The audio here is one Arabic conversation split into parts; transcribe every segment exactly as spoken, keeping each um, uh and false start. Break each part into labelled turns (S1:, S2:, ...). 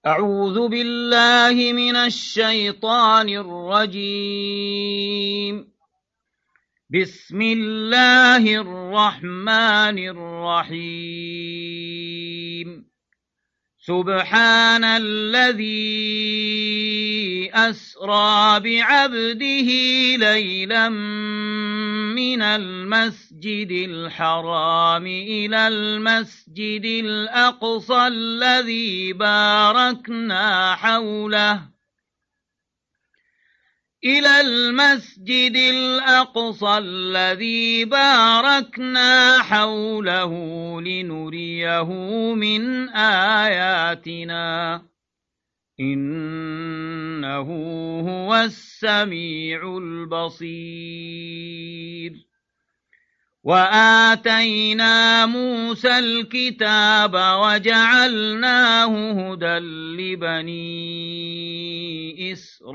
S1: أعوذ بالله من الشيطان الرجيم. بسم الله الرحمن الرحيم. سبحان الذي أسرى بعبده ليلا من المسجد الحرام إلى المسجد الأقصى الذي باركنا حوله إلى المسجد الأقصى الذي باركنا حوله لنريه من آياتنا إنه هو السميع البصير. وآتينا موسى الكتاب وجعلناه هدى لبني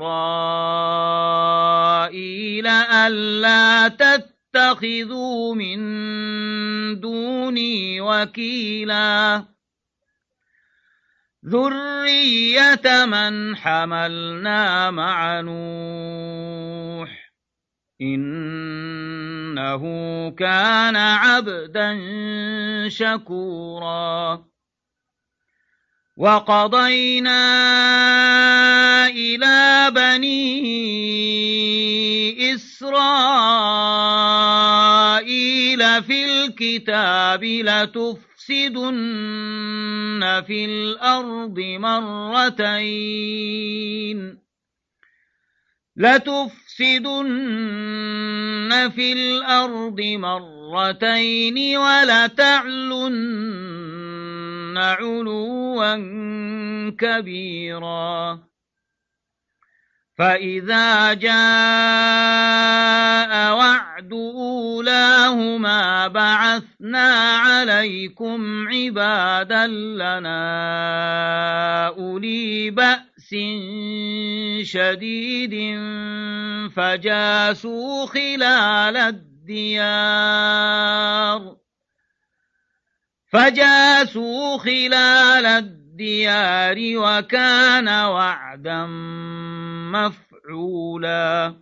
S1: إسرائيل ألا تتخذوا من دوني وكيلا ذرية من حملنا مع نوح إنه كان عبدا شكورا. وقضينا إلى بني إسرائيل في الكتاب لتفسدن في الأرض مرتين لتفسدن في الأرض مرتين ولتعلن علوا كبيرا. فإذا جاء وعد أولاهما بعثنا عليكم عبادا لنا أولي بأس شديد فجاسوا خلال الديار فجاسوا خلال الديار وكان وعدا مفعولا.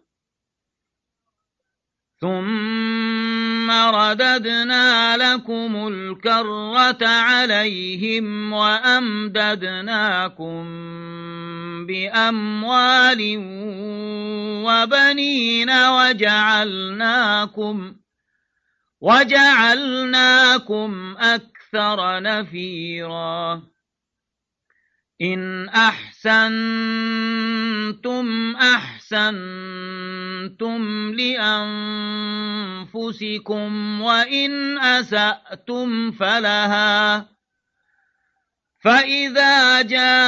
S1: ثم رددنا لكم الكرة عليهم وأمددناكم بأموال وبنين وجعلناكم وجعلناكم أكثر نفيرا. إن أحسنتم أحسنتم لأنفسكم وإن أسأتم فلها. فإذا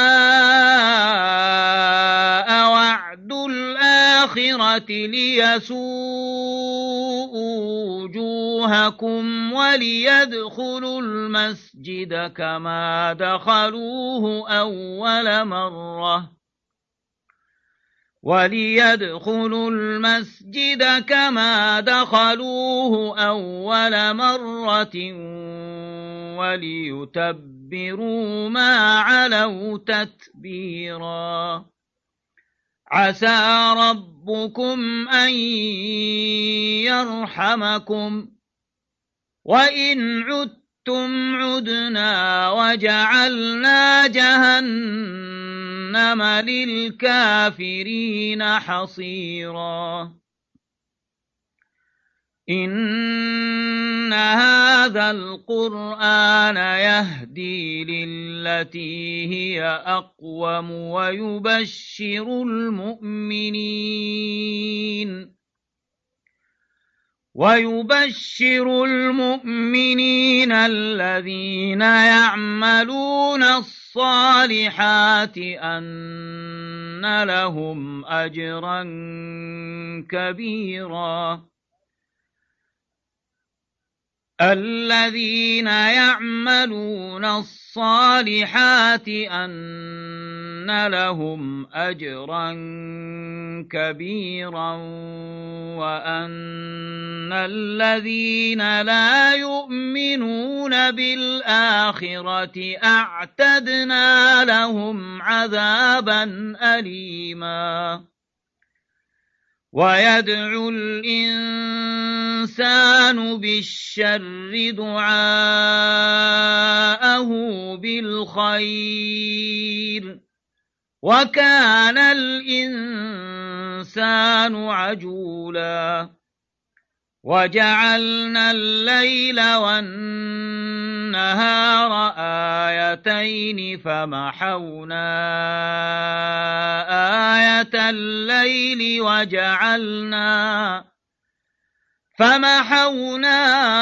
S1: جاء وعد الآخرة ليسوءوا وجوهكم وليدخلوا المسجد كما دخلوه أول مرة وليدخلوا المسجد كما دخلوه أول مرة وليتبروا ما علوا تتبيرا. عسى ربكم أن يرحمكم وإن عدتم عدنا وجعلنا جهنم للكافرين حصيرا. إن هذا القرآن يهدي للتي هي أقوم ويبشر المؤمنين ويبشر المؤمنين الذين يعملون الصالحات أن لهم أجرا كبيرا. الذين يعملون الصالحات أن لهم أجرا كبيرا وأن الذين لا يؤمنون بالآخرة أعتدنا لهم عذابا أليما ويدعو الإنسان بالشر دعاءه بالخير وكان الإنسان عجولا وجعلنا الليل والنهار آيتين فمحونا آية الليل وجعلنا فمحونا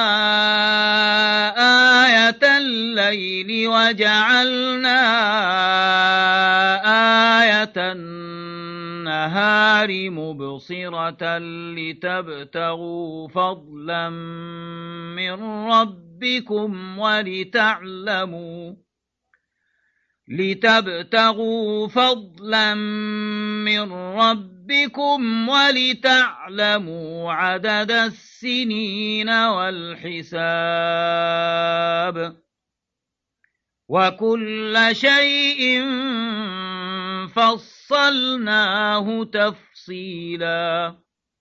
S1: آية الليل وجعلنا آية النهار مبصرة لتبتغوا فضلا من ربكم ولتعلموا لتبتغوا فضلا من ربكم ولتعلموا عدد السنين والحساب وكل شيء فصلناه تفصيلا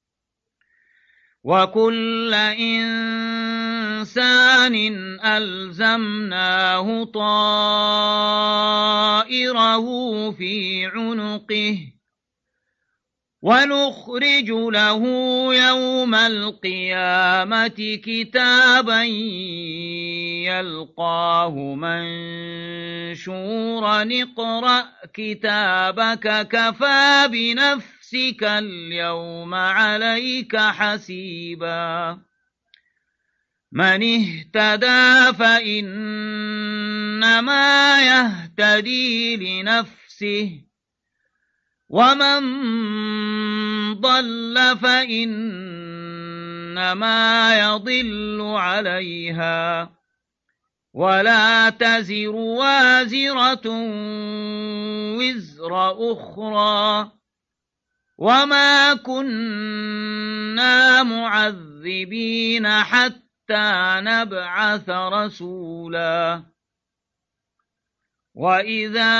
S1: وكل إنسان ألزمناه طائره في عنقه ونخرج له يوم القيامة كتابا يلقاه منشورا اقرأ كتابك كفى بنفسك اليوم عليك حسيبا من اهتدى فإنما يهتدي لنفسه ومن ضل فإنما يضل عليها ولا تزر وازرة وزر أخرى وما كنا معذبين حتى نبعث رسولا وإذا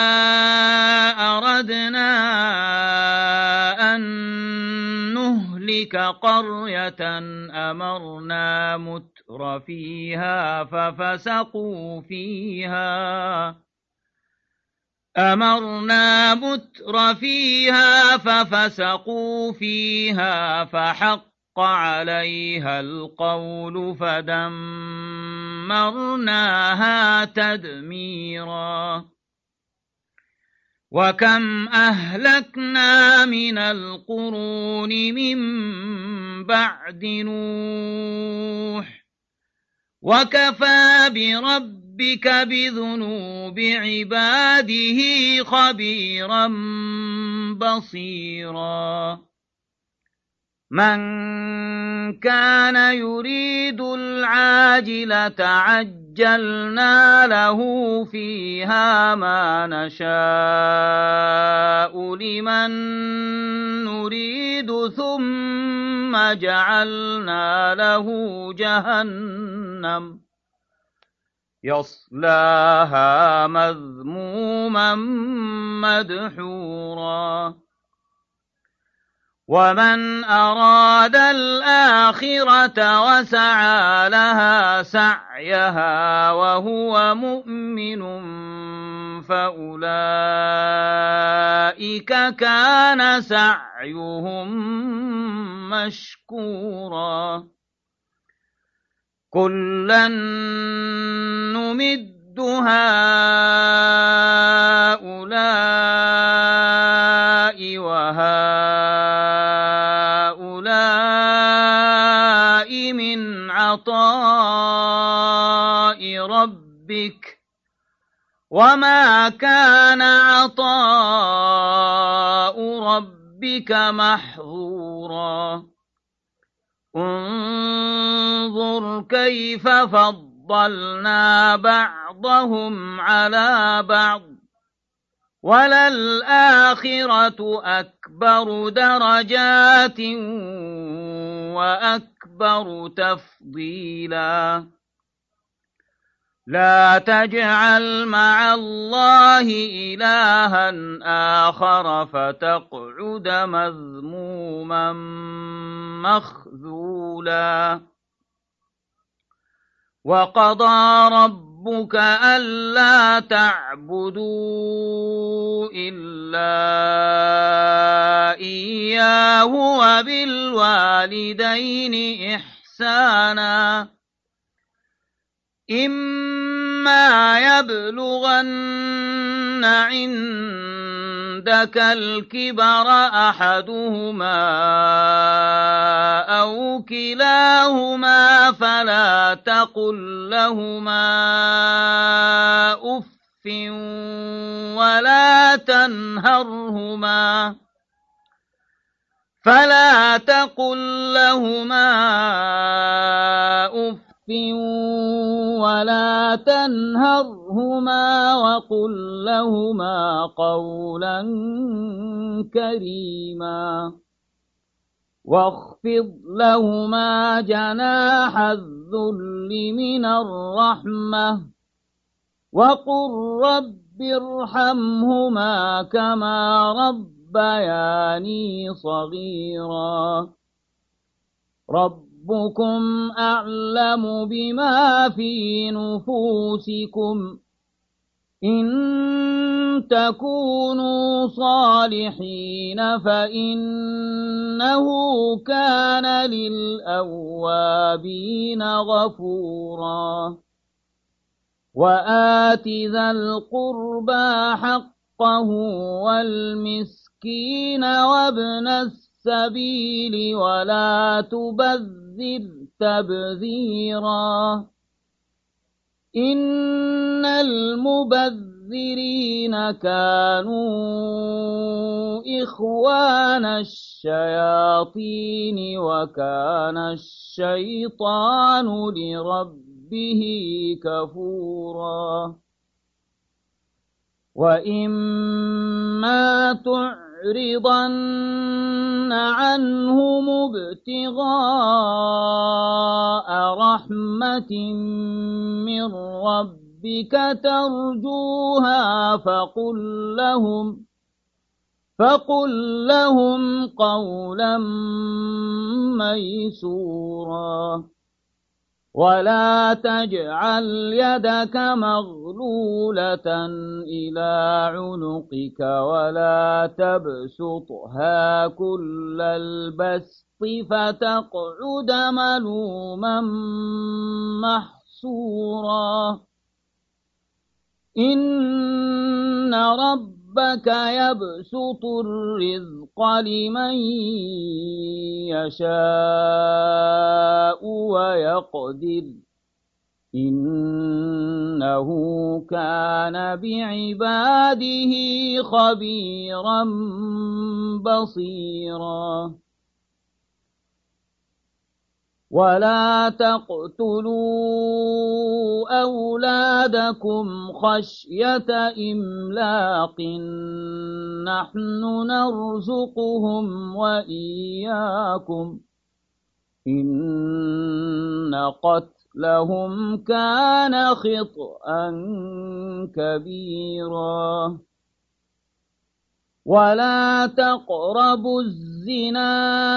S1: أردنا أن نهلك قرية أمرنا متر فيها ففسقوا فيها أمرنا متر فيها ففسقوا فيها فحق عليها القول فدمرناها تدميرا وكم أهلكنا من القرون من بعد نوح وكفى بربك بذنوب عباده خبيرا بصيرا من كان يريد العاجلة عجلنا له فيها ما نشاء لمن نريد ثم جعلنا له جهنم يصلاها مذموما مدحورا ومن أراد الآخرة وسعى لها سعيها وهو مؤمن فأولئك كان سعيهم مشكورا كلا نمد هؤلاء وهؤلاء من عطاء ربك وما كان عطاء ربك محظورا انظر كيف فضلنا بعضهم على بعض وللآخرة أكبر درجات وأكبر تفضيلا لا تجعل مع الله إلها آخر فتقعد مذموما مخذولا وقضى ربك ألا تعبدوا إلا إياه وبالوالدين إحسانا إما يبلغن عندك الكبر أحدهما أو كلاهما فلا تقل لهما أف ولا تنهرهما فلا تقل لهما أف ولا تنهرهما وقل لهما قولا كريما واخفض لهما جناح الذل من الرحمة وقل رب ارحمهما كما ربياني صغيرا ربكم أعلم بما في نفوسكم إن تكونوا صالحين فإنه كان للأوابين غفورا وآت ذا القربى حقه والمسكين وابن السبيل ولا تبذر تبذيرا إن المبذرين كانوا إخوان الشياطين وكان الشيطان لربه كفورا وإما تعرضن عنهم ابتغاء رحمة من ربك ترجوها فقل لهم فقل لهم قولا ميسورا ولا تجعل يدك مغلولة إلى عنقك ولا تبسطها كل البسط فتقعد ملوما محسورا إن ربك يبسط الرزق لمن يشاء ويقدر إنه كان بعباده خبيرا بصيرا ولا تقتلوا أولادكم خشية إملاق نحن نرزقهم وإياكم إن قتلهم كان خطأ كبيرا ولا تقربوا الزنا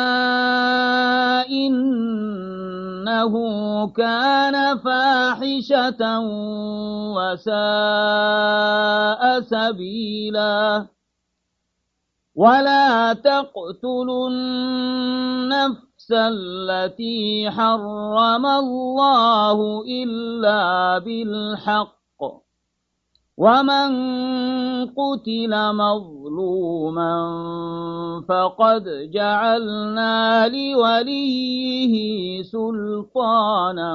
S1: إنه كان فاحشة وساء سبيلا ولا تقتلوا النفس التي حرم الله إلا بالحق ومن قتل مظلوما فقد جعلنا لوليه سلطانا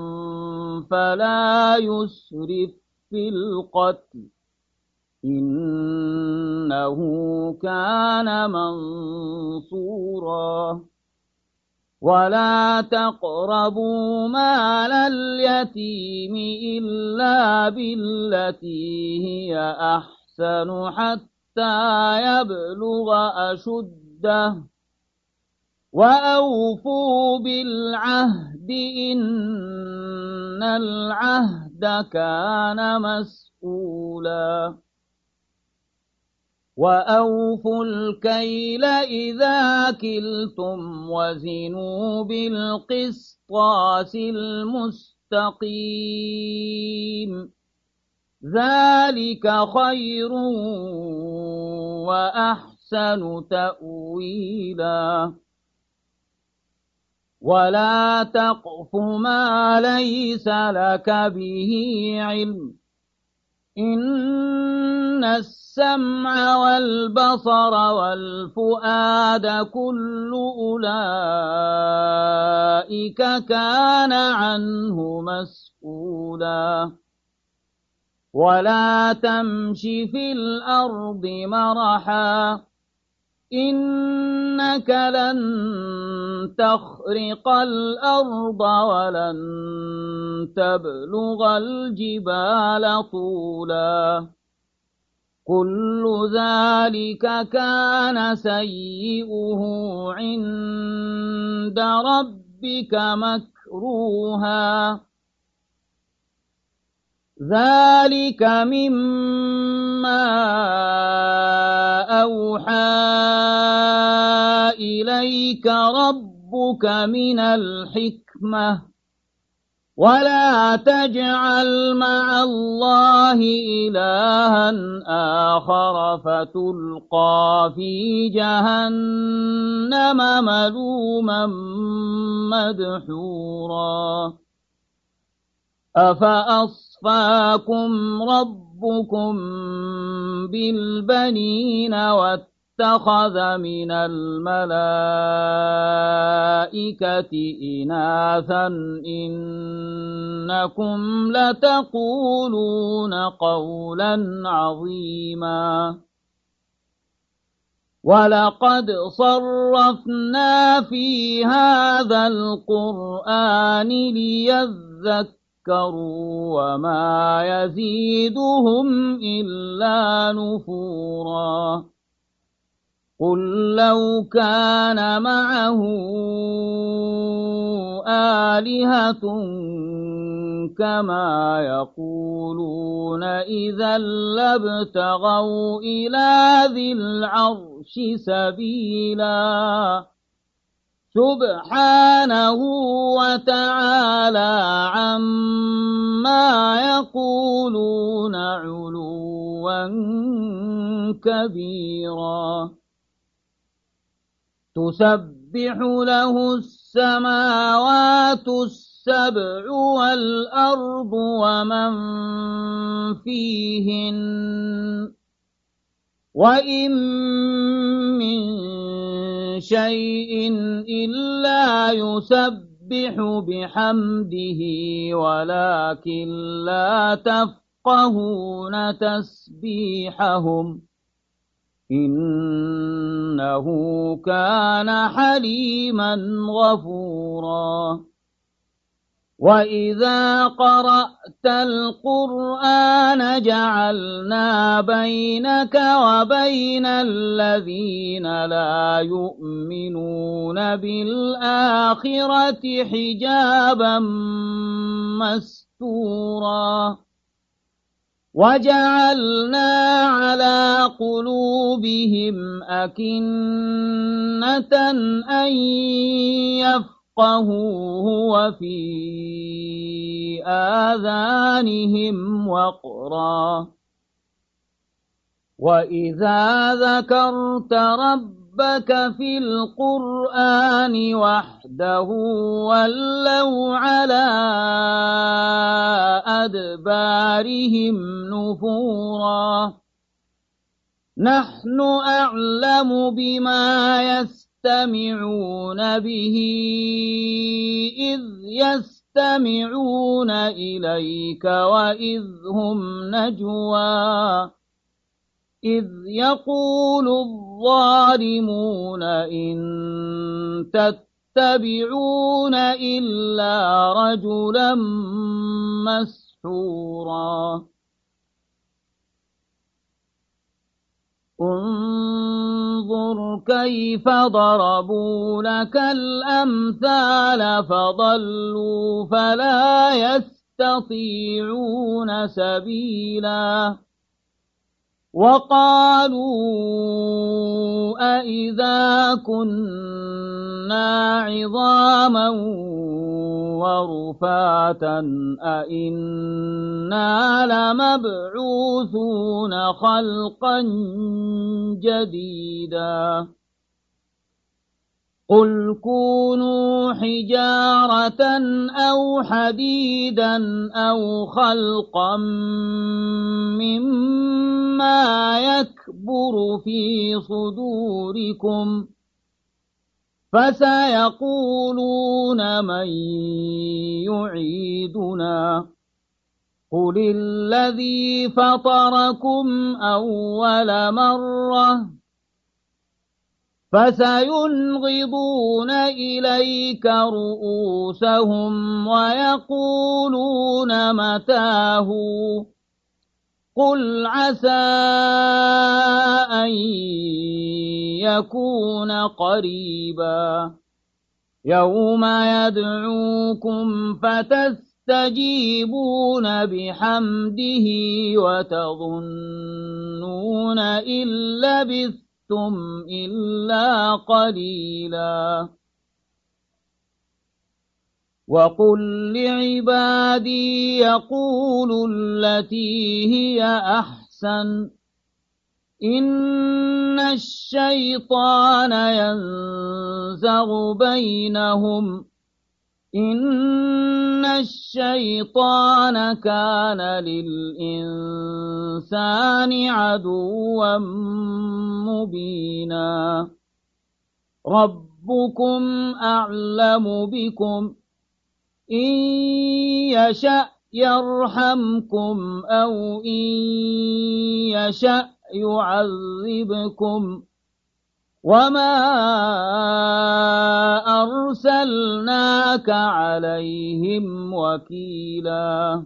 S1: فلا يسرف في القتل إنه كان منصورا ولا تقربوا مال اليتيم إلا بالتي هي أحسن أحسن حتى يبلغ أشده وأوفوا بالعهد إن العهد كان مسؤولا وأوفوا الكيل إذا كلتم وزنوا بالقسطاس المستقيم ذلك خير وأحسن تأويلا ولا تقف ما ليس لك به علم إن السمع والبصر والفؤاد كل أولئك كان عنه مسؤولا ولا تمش في الأرض مرحا إنك لن تخرق الأرض ولن تبلغ الجبال طولا كل ذلك كان سيئه عند ربك مكروها ذلك مما أوحى إليك ربك من الحكمة ولا تجعل مع الله إلها آخر فتلقى في جهنم ملوما مدحورا أفأصفاكم ربكم بالبنين واتخذ من الملائكة إناثا إنكم لتقولون قولا عظيما ولقد صرفنا في هذا القرآن ليذكروا وما يزيدهم إلا نفورا قل لو كان معه آلهة كما يقولون إذا لابتغوا إلى ذي العرش سبيلا سبحانه وتعالى عما يقولون علوا كبيرا تسبح له السماوات السبع والأرض ومن فيهن وإن من شيء إلا يسبح بحمده ولكن لا تفقهون تسبيحهم إنه كان حليما غفورا وإذا قرأت القرآن جعلنا بينك وبين الذين لا يؤمنون بالآخرة حجابا مستورا وجعلنا على قلوبهم أكنة أن يفقهوه وفي آذانهم وقرا وإذا ذكرت ربك في القرآن وحده ولوا على أدبارهم نفورا نحن أعلم بما يستمعون به إذ يستمعون إليك وإذ هم نجوى إذ يقول الظالمون إن تتبعون إلا رجلا مسحورا انظر كيف ضربوا لك الأمثال فضلوا فلا يستطيعون سبيلا وقالوا أإذا كنا عظاما ورفاتا أإنا لمبعوثون خلقا جديدا قل كونوا حجارة أو حديدا أو خلقا مما يكبر في صدوركم فسيقولون من يعيدنا قل الذي فطركم أول مرة فسينغضون إليك رؤوسهم ويقولون متاه قل عسى أن يكون قريبا يوم يدعوكم فتستجيبون بحمده وتظنون إن لبثتم إلا قليلا وقل لعبادي يقولوا التي هي أحسن إن الشيطان ينزغ بينهم إن الشيطان كان للإنسان عدوا مبينا ربكم أعلم بكم إن يشأ يرحمكم أو إن يشأ يعذبكم وما أرسلناك عليهم وكيلا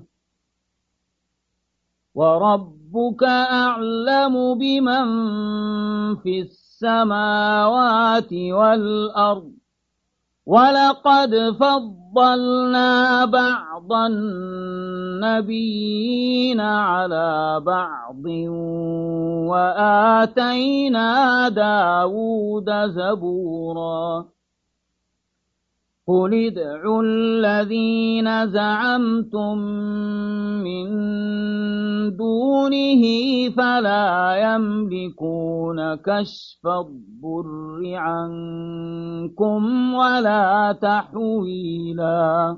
S1: وربك أعلم بمن في السماوات والأرض ولقد فضلنا بعض النبيين على بعض وآتينا داود زبورا قل ادعوا الذين زعمتم من دونه فلا يملكون كشف الضر عنكم ولا تحويلا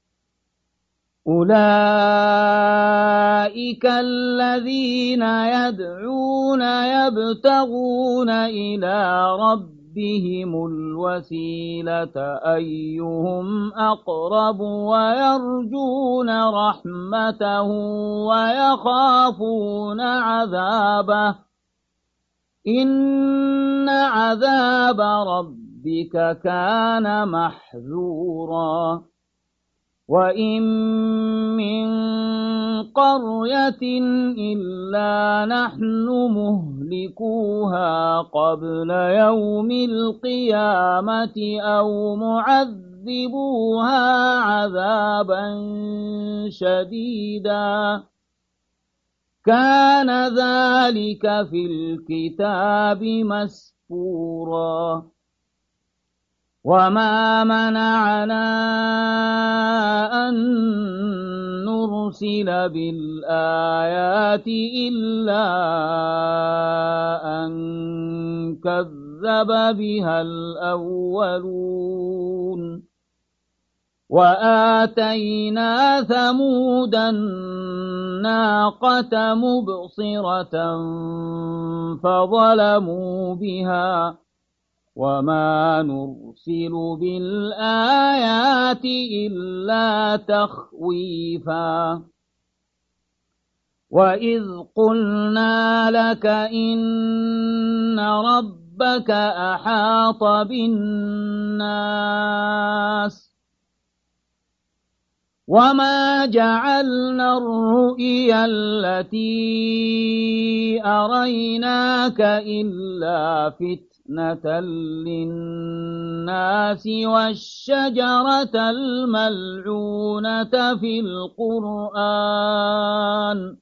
S1: أولئك الذين يدعون يبتغون إلى ربهم بهم الوسيلة أيهم أقرب ويرجون رحمته ويخافون عذابه إن عذاب ربك كان محذورا وإن من قرية إلا نحن مهلكوها قبل يوم القيامة أو معذبوها عذابا شديدا كان ذلك في الكتاب مسطورا وما منعنا أن نرسل بالآيات إلا أن كذب بها الأولون وآتينا ثمود الناقة مبصرة فظلموا بها وما نرسل بالآيات إلا تخويفا وإذ قلنا لك إن ربك أحاط بالناس وما جعلنا الرؤيا التي أريناك إلا فتنة للناس والشجرة الملعونة في القرآن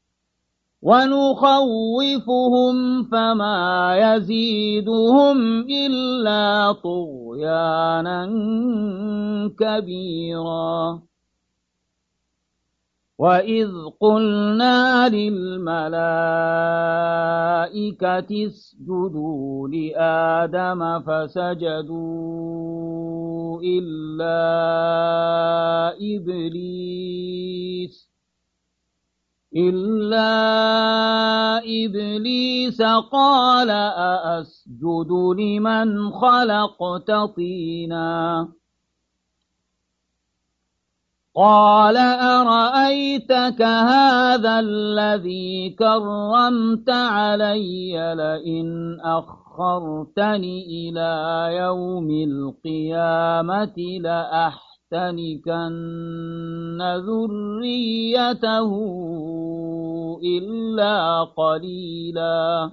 S1: ونخوفهم فما يزيدهم إلا طغيانا كبيرا وإذ قلنا للملائكة اسجدوا لآدم فسجدوا إلا إبليس إلا إبليس قال أأسجد لمن خلقت طينا قال أرأيتك هذا الذي كرمت علي لئن أخرتني إلى يوم القيامة لأحتنكن ذريته إلا قليلا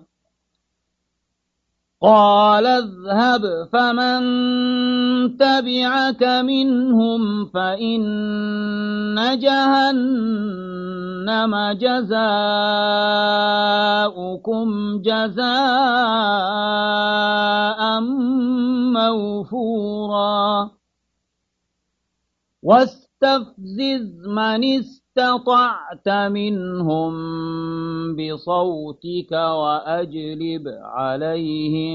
S1: قال اذهب فمن تبعك منهم فإن جهنم جزاؤكم جزاء موفورا واستفزز من استطعت منهم بصوتك وأجلب عليهم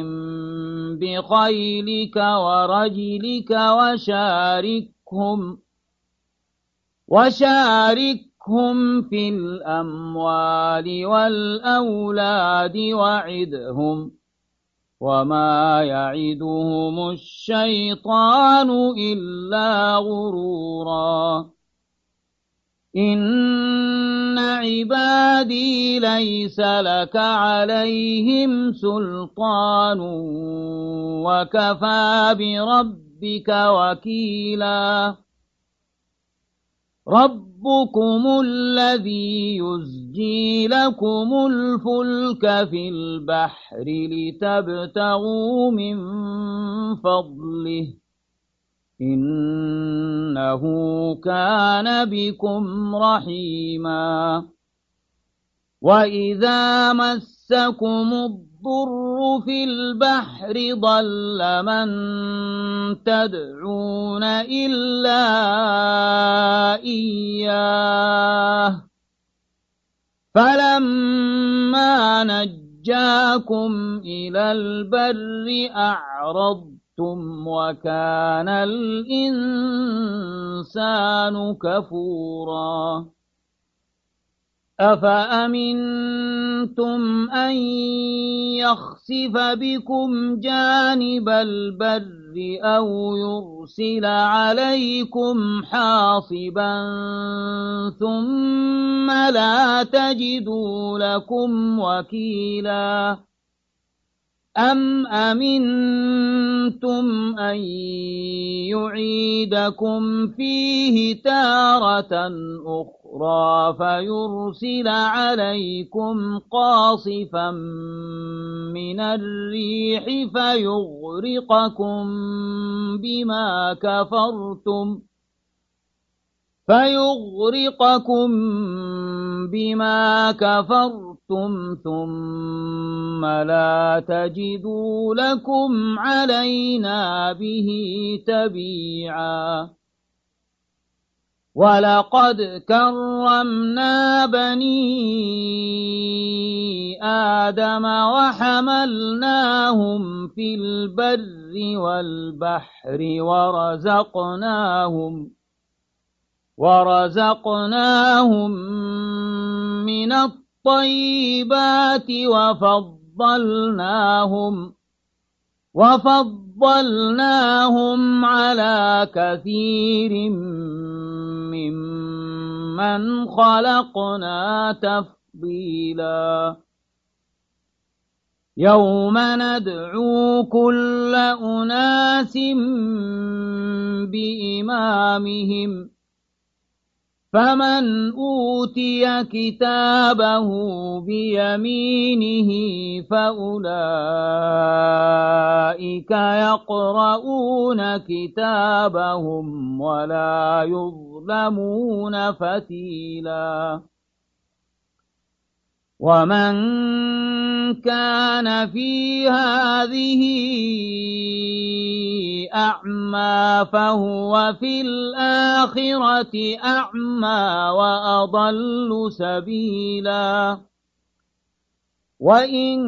S1: بخيلك ورجلك وشاركهم وشاركهم في الأموال والأولاد وعدهم وما يعدهم الشيطان إلا غرورا إن عبادي ليس لك عليهم سلطان وكفى بربك وكيلا ربكم الذي يزجي لكم الفلك في البحر لتبتغوا من فضله إنه كان بكم رحيما وإذا مسكم الضر في البحر ضل من تدعون إلا إياه فلما نجاكم إلى البر أعرضتم وكان الإنسان كفورا أفأمنتم أن يخسف بكم جانب البر أو يرسل عليكم حاصبا ثم لا تجدوا لكم وكيلا أم أمنتم أن يعيدكم فيه تارة أخرى فيرسل عليكم قاصفا من الريح فيغرقكم بما كفرتم فيغرقكم بما كفرتم ثم لا تجدوا لكم علينا به تبيعا ولقد كرمنا بني آدم وحملناهم في البر والبحر ورزقناهم ورزقناهم من الطيبات وفضلناهم وفضلناهم على كثير ممن خلقنا تفضيلا يوم ندعو كل أناس بإمامهم فمن أوتي كتابه بيمينه فأولئك يقرؤون كتابهم ولا يظلمون فتيلا ومن كان في هذه أعمى فهو في الآخرة أعمى وأضل سبيلا وإن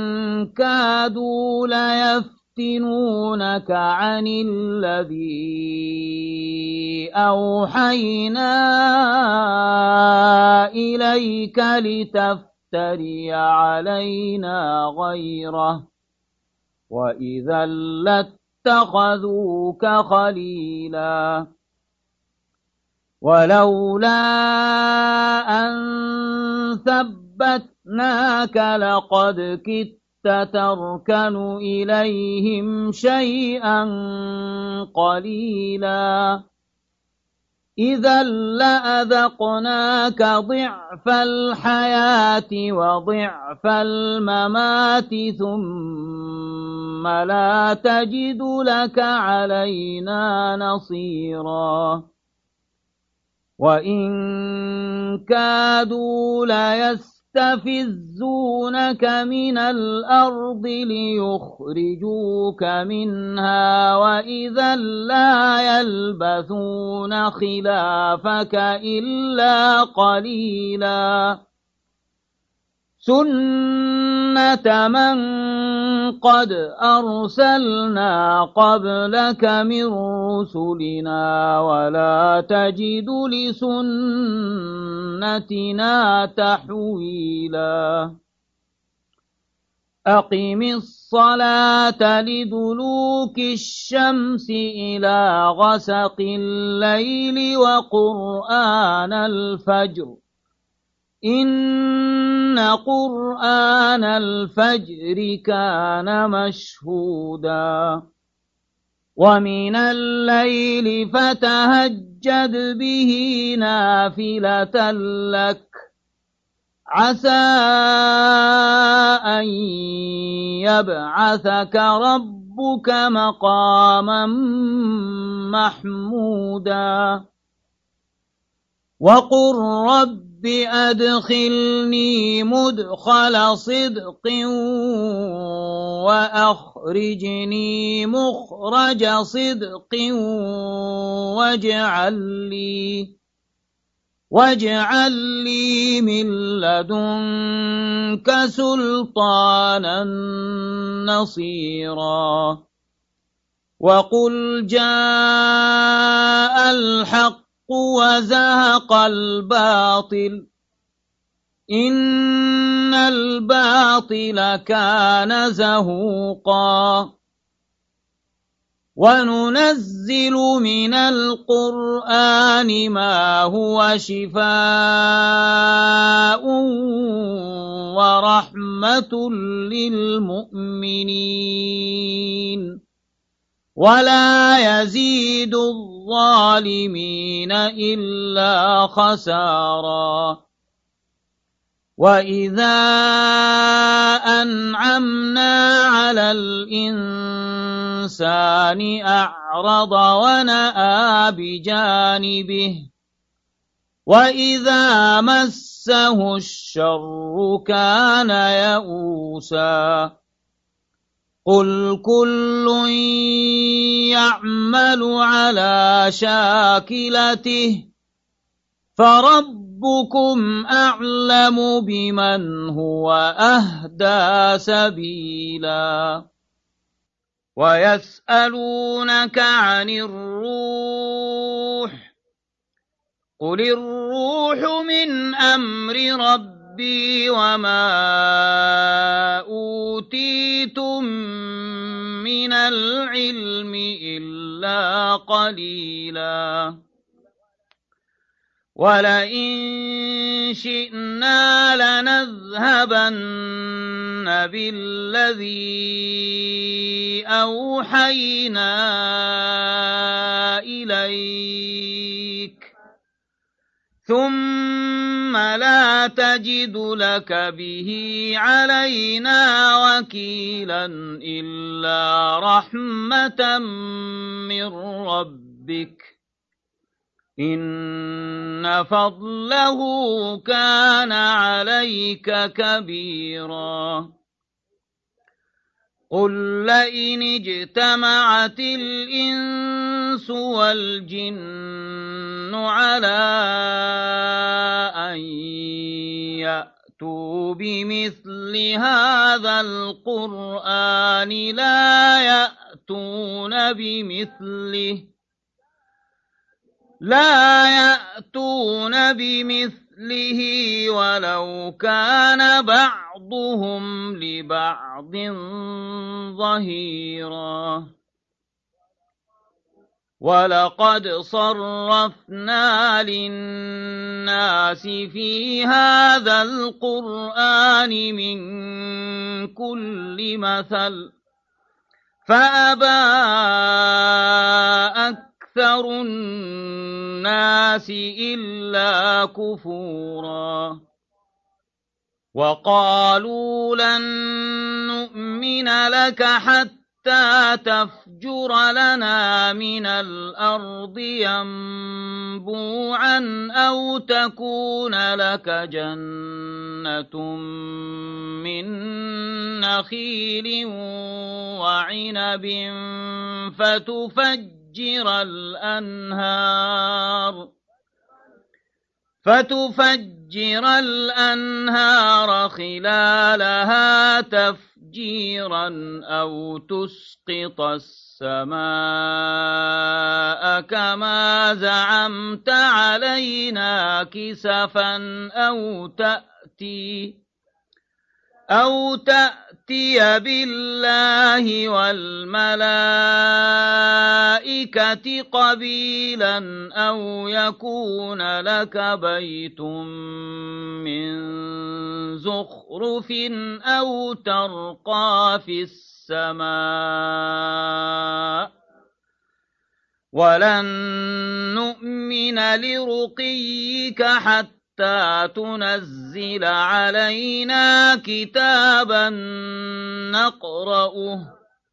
S1: كادوا ليفتنونك عن الذي أوحينا إليك لتفتري علينا غيره وإذا لاتخذوك خليلا ولولا أن ثبتناك لقد كدت تركن إليهم شيئا قليلا إذا لأذقناك ضعف الحياة وضعف الممات ثم لا تجد لك علينا نصيرا وإن كادوا ليستفزونك من الأرض ليخرجوك منها وإذا لا يلبثون خلافك إلا قليلا سنة من قد أرسلنا قبلك من رسلنا ولا تجد لسنتنا تحويلا أقم الصلاة لدلوك الشمس إلى غسق الليل وقرآن الفجر إن قرآن الفجر كان مشهودا ومن الليل فتهجد به نافلة لك عسى أن يبعثك ربك مقاما محمودا وقل رب أدخلني مدخل صدق وأخرجني مخرج صدق واجعل لي واجعل لي من لدنك سلطانا نصيرا وقل جاء الحق وزهق الباطل إن الباطل كان زهوقا وننزل من القرآن ما هو شفاء ورحمة للمؤمنين ولا يزيد الظالمين إلا خسارا وإذا أنعمنا على الإنسان أعرض ونأى بجانبه وإذا مسه الشر كان يئوسا قل كل يعمل على شاكلته فربكم أعلم بمن هو أهدى سبيلا ويسألونك عن الروح قل الروح من أمر ربي وما أوتيتم من العلم إلا قليلا ولئن شئنا لنذهبن بالذي أوحينا إليك ثم لا تجد لك به علينا وكيلا إلا رحمة من ربك إن فضله كان عليك كبيرا قل لئن اجتمعت الإنس والجن على أن يأتوا بمثل هذا القرآن لا يأتون بمثله لا يأتون بمثله ولو كان بعضهم لبعض ظهيرا ولقد صرفنا للناس في هذا القرآن من كل مثل فأبى أكثر الناس إلا كفورا وقالوا لن نؤمن لك حتى تفجر لنا من الأرض ينبوعا أو تكون لك جنة من نخيل وعنب فتفجر الأنهار فتفجر الأنهار خلالها تفجيرا أو تسقط السماء كما زعمت علينا كسفا أو تأتي أو تأتي بالله والملائكة قبيلا أو يكون لك بيت من زخرف أو ترقى في السماء ولن نؤمن لرقيك حتى حتى تنزل علينا كتابا نقرأه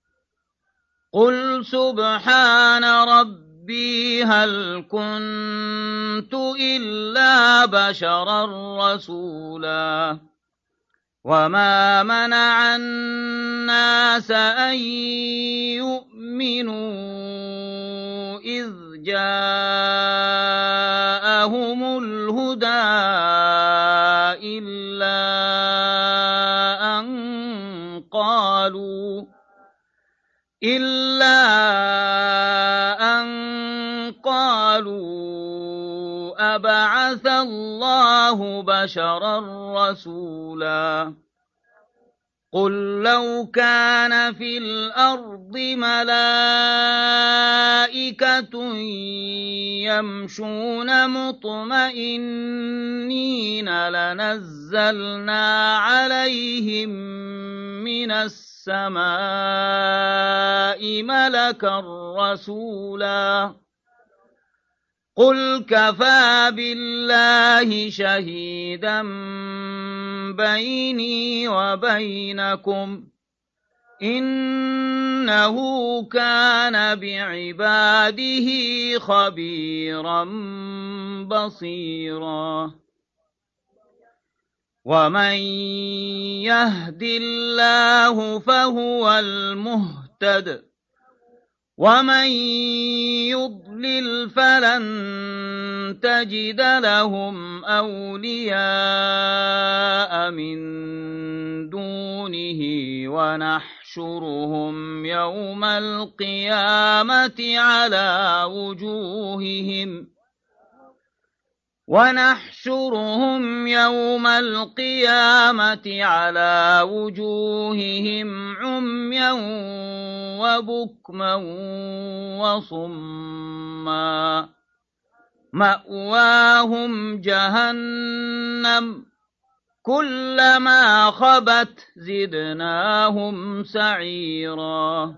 S1: قل سبحان ربي هل كنت إلا بشرا رسولا وما منع الناس أن يؤمنوا إذ جاءهم الهدى إلا أن قالوا إلا أن قالوا أبعث الله بشرا رسولا قل لو كان في الأرض ملائكة يمشون مطمئنين لنزلنا عليهم من السماء ملكا رسولا قل كفى بالله شهيدا بيني وبينكم إنه كان بعباده خبيرا بصيرا ومن يهد الله فهو المهتد ومن يضلل فلن تجد لهم أولياء من دونه ونحشرهم يوم القيامة على وجوههم ونحشرهم يوم القيامة على وجوههم عميا وبكما وصما مأواهم جهنم كلما خبت زدناهم سعيرا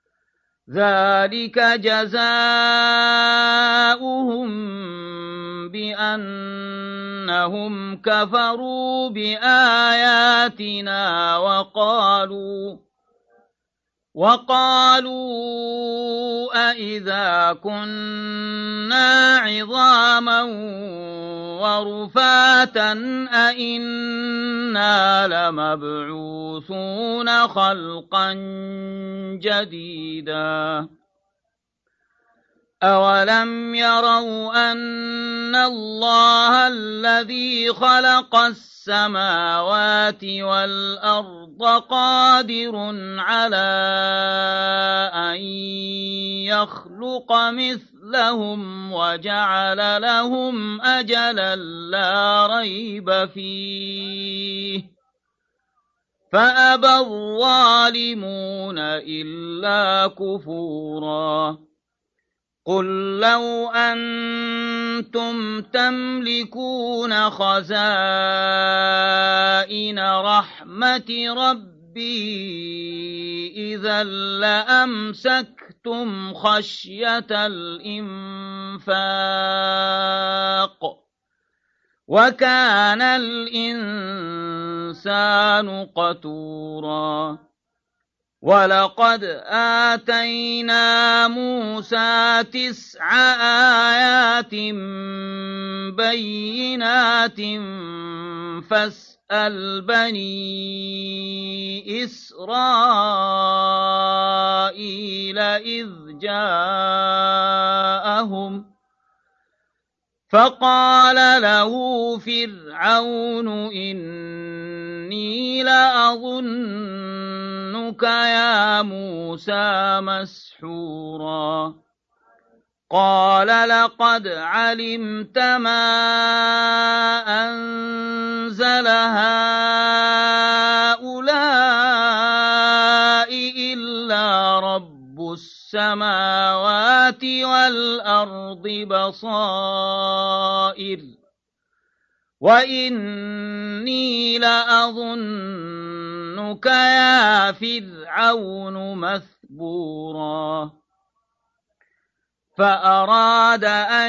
S1: ذلك جزاؤهم بأنهم كفروا بآياتنا وقالوا وقالوا أإذا كنا عظاما ورفاتا أإنا لمبعوثون خلقا جديدا أولم يروا أن الله الذي خلق السماوات والأرض قادر على أن يخلق مثلهم وجعل لهم أجلا لا ريب فيه فأبى الظالمون إلا كفورا قل لو أنتم تملكون خزائن رحمة ربي إذا لأمسكتم خشية الإنفاق وكان الإنسان قتورا ولقد آتينا موسى تسع آيات بينات فاسأل بني إسرائيل إذ جاءهم فقال له فرعون إني لأظنك يا موسى مسحورا قال لقد علمت ما أنزل هؤلاء إلا رب السماوات والأرض بصائر وإني لأظنك يا فرعون مثبورا فأراد أن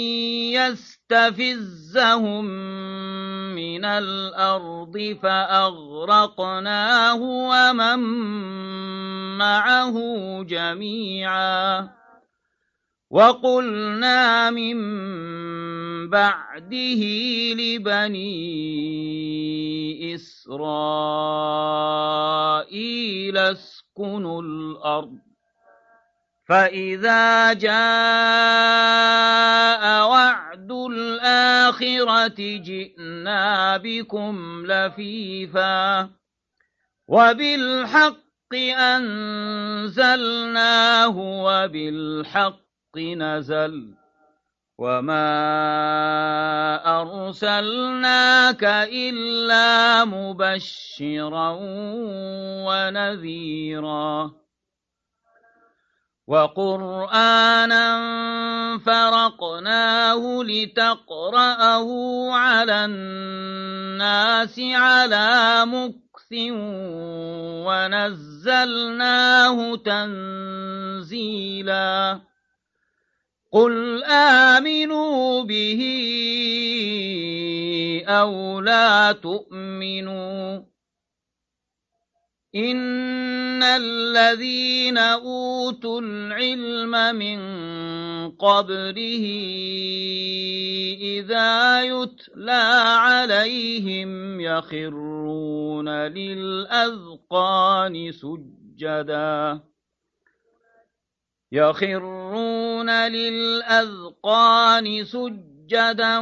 S1: يستفزهم من الأرض فأغرقناه ومن معه جميعا وقلنا من بعده لبني إسرائيل اسكنوا الأرض فإذا جاء وعد الآخرة جئنا بكم لفيفا وبالحق أنزلناه وبالحق نزل وما أرسلناك إلا مبشرا ونذيرا وقرآنا فرقناه لتقرأه على الناس على مكث ونزلناه تنزيلا قل آمنوا به أو لا تؤمنوا إن الذين أوتوا العلم من قبله إذا يتلى عليهم يخرون للأذقان سجدا يخرون للأذقان سجدا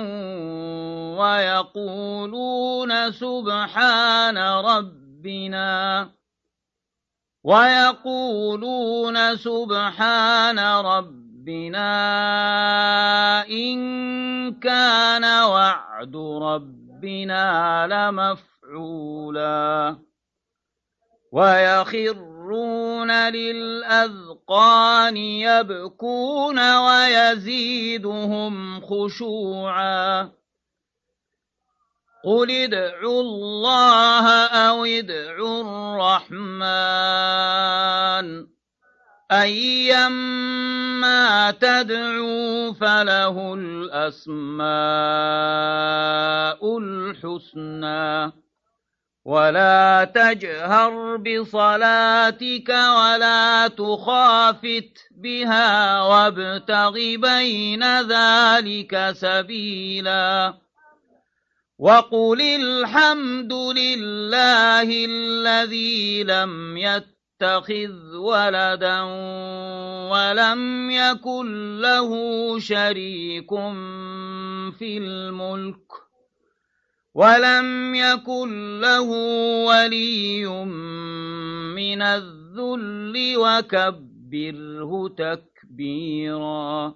S1: ويقولون سبحان ربنا ويقولون سبحان ربنا إن كان وعد ربنا لمفعولا ويخرون للأذقان يبكون ويزيدهم خشوعا قل ادعوا الله أو ادعوا الرحمن أيما تدعوا فله الأسماء الحسنى ولا تجهر بصلاتك ولا تخافت بها وابتغ بين ذلك سبيلا وقل الحمد لله الذي لم يتخذ ولدا ولم يكن له شريك في الملك ولم يكن له ولي من الذل وكبره تكبيرا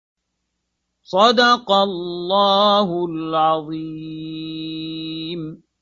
S1: صدق الله العظيم.